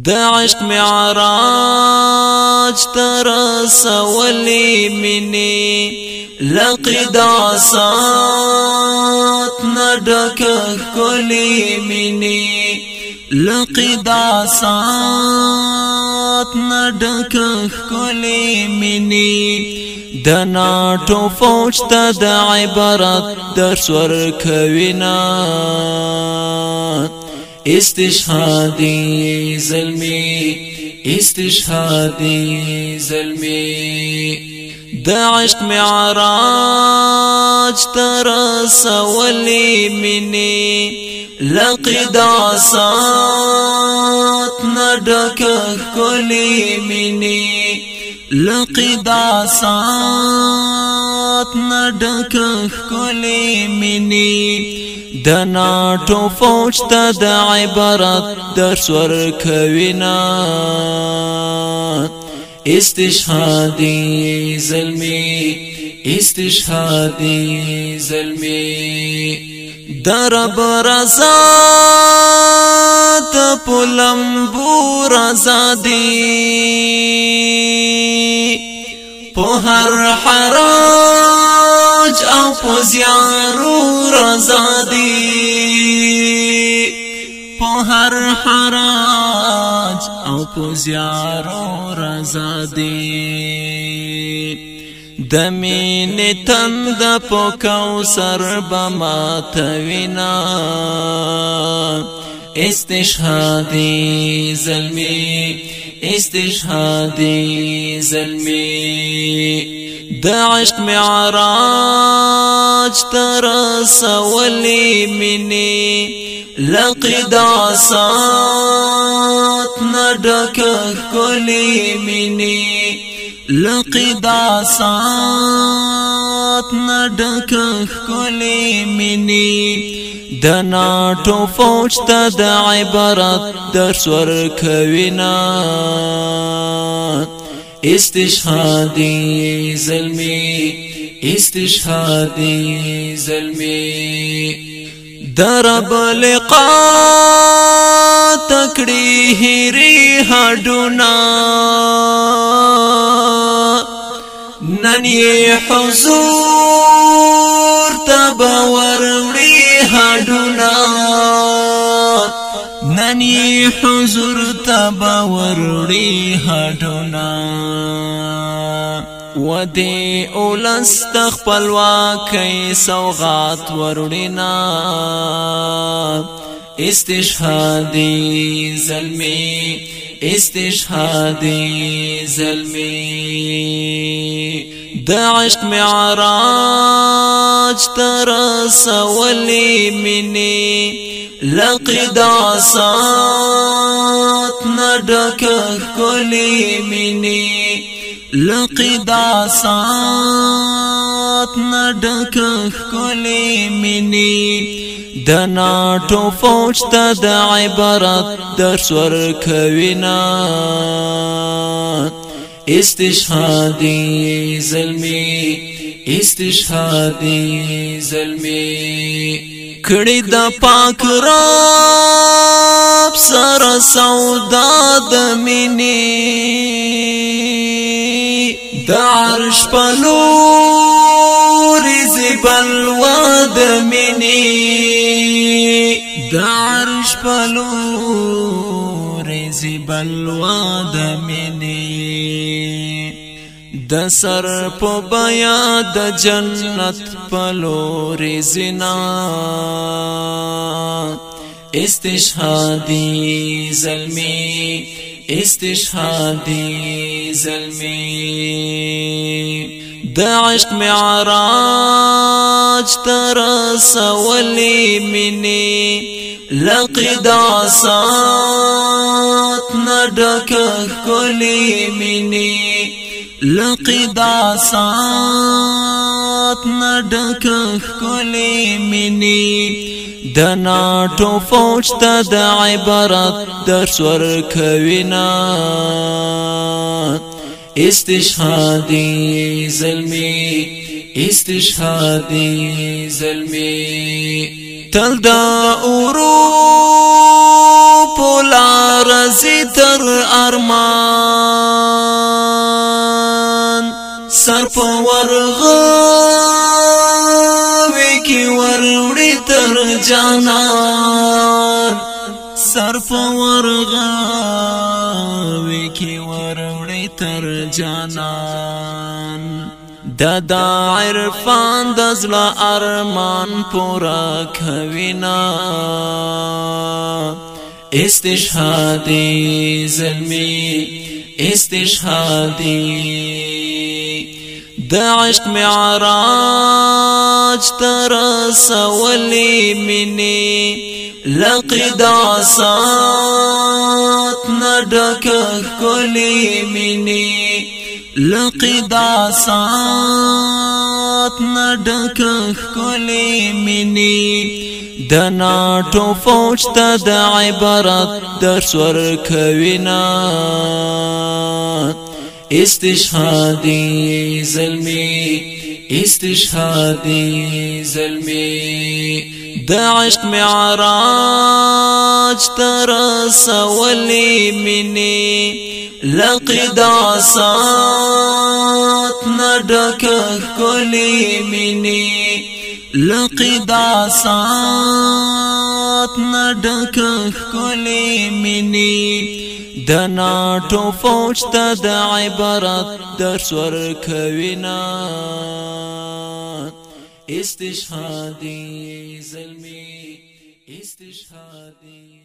د عشق معراج ترسولی منی لقد عصات ندک کلی منی لقد عصات ندک کلی منی دناټو فوج ته د عبرت درس ورکوینا استشهادی ظلمی استشهادی ظلمی د عشق معراج ترسولی منی لقد عصات ندک کلی منی لقد عصات ندک کلی منی دناټو فوج ته د عبرت درس ورکوینا استشهادی ظلمی استشهادی ظلمی درب رضا تپلمبو رضا دی په هر حراج او په زیارو رضا دی په هر حراج او په زیارو رضا دی د مینې تند په کوثر بماتوینا استشهادی ظلمی استشهادی ظلمی د عشق معراج ترسولی منی لقد عصات ندک کلی منی لقد عصات ندک کلی منی دناټو فوج ته د عبرت درس ورکوینا استشهادی ظلمی استشهادی ظلمی درب لقا تکړی هری هډونا نن یې حضور تبور وړي هډونا نن یې حضور تبور وړي هډونا ودی اولس تخپلواکۍ سوغات وروړینا استشهادی ظلمی استشهادی ظلمی د عشق معراج ترسولی منی لقد عصات ندک کلی منی لقد عصات ندک کلی منی دناټو فوج ته د عبرت درس ورکوینا استشهادی ظلمی استشهادی ظلمی کړي د پاک رب سره سودا د مینې د عرش په لور زبلوا د مینې د عرش په لور زبلوا د مینې د سر په بیا د جنت په لور زنا استشهادی ظلمی استشهادی ظلمی د عشق معراج ترسولی منی لقد عصات ندک کلی منی لقد عصات ندک کلی منی دناټو فوج ته د عبرت درس ورکوینا استشهادی ظلمی استشهادی ظلمی تل دا اورو پولا رزی تر ارمان سر په ورغوي کې وروړي تر جانان سر په ورغوي کې وروړي تر جانان دا عرفان د زړه ارمان پورا کوینا استشهادی زلمی استشهادی د عشق معراج ترسولی منی لقد عصات ندک کلی منی لقد عصات ندک کلی منی د ناټو فوج ته د عبرت درس ورکوینا استشهادی زلمی استشهادی زلمی د عشق معراج ترسولی منی لقد عصات ندک کلی منی لقد عصات ندک کلی منی د ناټو فوج ته د عبرت درس ورکوینا استشهادی زلمی استشهادی